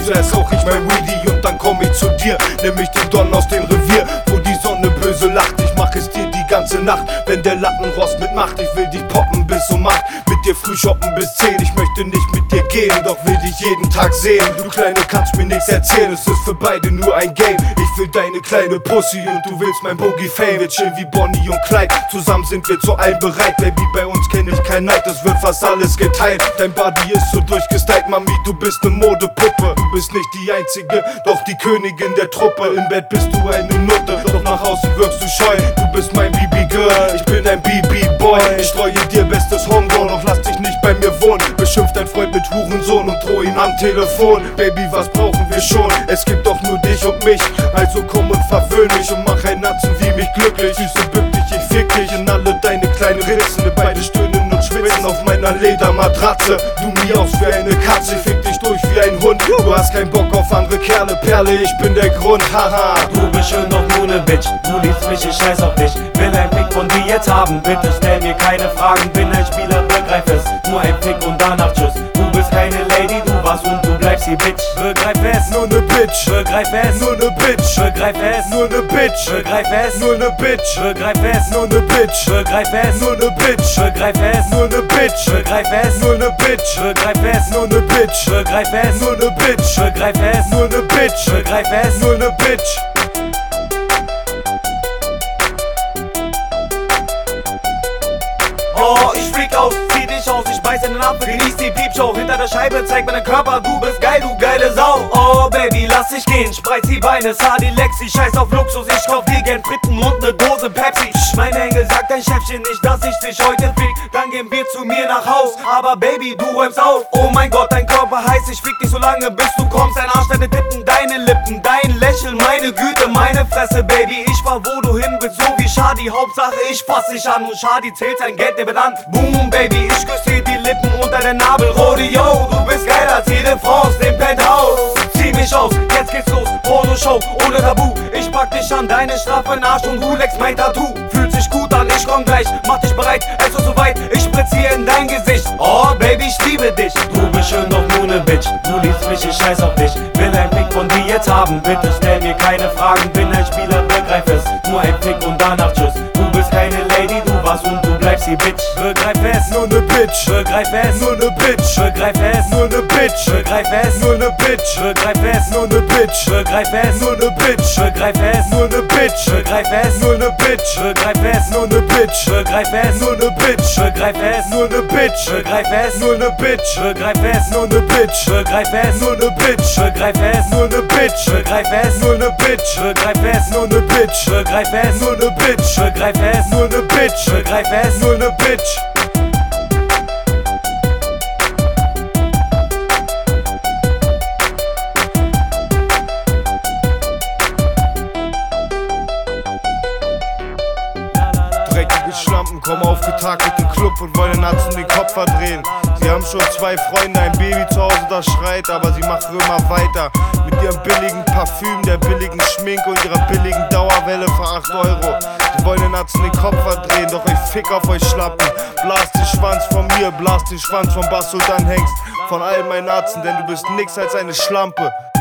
Zuerst rauch ich mein Weedy und dann komm ich zu dir. Nimm ich den Don aus dem Revier, wo die Sonne böse lacht. Ich mach es dir die ganze Nacht, wenn der Lattenrost mitmacht. Ich will dich poppen bis um 8, mit dir früh shoppen bis 10. Ich möchte nicht mit dir gehen, doch will dich jeden Tag sehen. Du Kleine, kannst mir nichts erzählen, es ist für beide nur ein Game. Ich will deine kleine Pussy und du willst mein Boogie Fame. Wir chillen wie Bonnie und Clyde, zusammen sind wir zu allem bereit. Baby, bei uns kenn ich kein Neid, es wird fast alles geteilt. Dein Body ist so durchgestylt, Mami, du bist ne Modepuppe. Du bist nicht die einzige, doch die Königin der Truppe. Im Bett bist du eine Nutte, doch nach außen wirkst du scheu. Du bist mein BB-Girl, ich bin ein BB-Boy. Ich streue dir bestes Homegrown, doch lass dich nicht bei mir wohnen. Beschimpft dein Freund mit Hurensohn und droh ihn am Telefon. Baby, was brauchen wir schon? Es gibt doch nur dich und mich. Also komm und verwöhn mich und mach ein Natzen wie mich glücklich. Süße, bück dich, ich fick dich in alle deine kleinen Ritzen. Wir beide stöhnen und schwitzen auf meiner Ledermatratze. Du miaust wie eine Katze, ich fick dich durch wie ein Hund. Du hast keinen Bock auf andere Kerle, Perle, ich bin der Grund, haha. Du bist schön, doch nur ne Bitch. Du liebst mich, ich scheiß auf dich. Will ein Fick von dir jetzt haben, bitte stell mir keine Fragen. Bin ein Spieler, begreif es, nur ein Fick und danach tschüss. Du bist keine Lady, du warst und du bleibst die Bitch. Begreif es, Nur ne Bitch, begreif es, nur ne Bitch, begreif es, nur ne Bitch, begreif es, nur ne Bitch, begreif es, nur ne Bitch, begreif es, nur ne Bitch, begreif es, nur ne Bitch, begreif es, nur ne Bitch, begreif es, nur ne Bitch, begreif es, nur ne Bitch, begreif es, nur ne Bitch, begreif es, nur ne Bitch. Oh, ich freak aus, zieh dich aus, ich beiß in den Apfel, genieß die Piepshow. Hinter der Scheibe zeig meinen Körper, du bist geil, du geile Sau. Oh Baby, lass dich gehen, spreiz die Beine, Sadi Lexi, scheiß auf Luxus, ich kauf dir gern Fritten und ne Dose Pepsi. Mein Engel sagt dein Chefchen nicht, dass ich dich heute fick, dann gehen wir zu mir nach Haus. Aber Baby, du räumst auf, oh mein Gott, dein Körper heiß, ich fick dich so lange, bis du kommst. Dein Arsch, deine Titten, deine Lippen, dein Lächeln, meine Güte, meine Fresse, Baby. Ich fahr, wo du hin willst, so wie Shadi, Hauptsache ich fass dich an und Shadi zählt sein Geld dir an. Boom, Baby, ich küss dir die Lippen unter den Nabel. Rodeo, du bist geiler als jede Frau aus dem Penthouse. Zieh mich aus, jetzt geht's los, Pornoshow, ohne Tabu. Ich pack dich an, deine straffen Arsch und du leckst mein Tattoo. Fühlt sich gut an, ich komm gleich, mach dich bereit, es ist soweit, ich spritz hier in dein Gesicht. Oh, Baby, ich liebe dich. Du bist schön, doch nur ne Bitch. Du liebst mich, ich scheiß auf dich. Will ein Fick von dir jetzt haben, bitte stell mir keine Fragen. Bin ein Spieler, begreif es, nur ein Fick und danach tschüss. Du bist keine Lady, du warst und du bleibst die Bitch. Begreif es, Nur ne Bitch, begreif es, nur ne Bitch, begreif es, nur ne Bitch, begreif es, nur ne Bitch, begreif es, nur ne Bitch, begreif es, nur ne Bitch, begreif es, nur ne Bitch, begreif es, nur ne Bitch, begreif es, nur ne Bitch, begreif es, nur ne Bitch, begreif es, nur ne Bitch, begreif es, nur ne Bitch, begreif es, nur ne Bitch, begreif es, nur ne Bitch, begreif es, nur ne Bitch, begreif es, nur ne Bitch, begreif es, nur ne Bitch, begreif es, nur ne Bitch, begreif es, nur ne Bitch, begreif es, nur ne Bitch. Dreckige Schlampen kommen aufgetagt mit dem Club und wollen den Natzen den Kopf verdrehen. Sie haben schon 2 Freunde, ein Baby zu Hause, das schreit, aber sie machen immer weiter. Mit ihrem billigen Parfüm, der billigen Schminke und ihrer billigen Dauerwelle für 8 Euro. Sie wollen den Natzen den Kopf verdrehen, doch ich fick auf euch Schlappen. Blast den Schwanz von mir, blast den Schwanz von Bass Sultan Hengst. Von all meinen Natzen, denn du bist nix als eine Schlampe.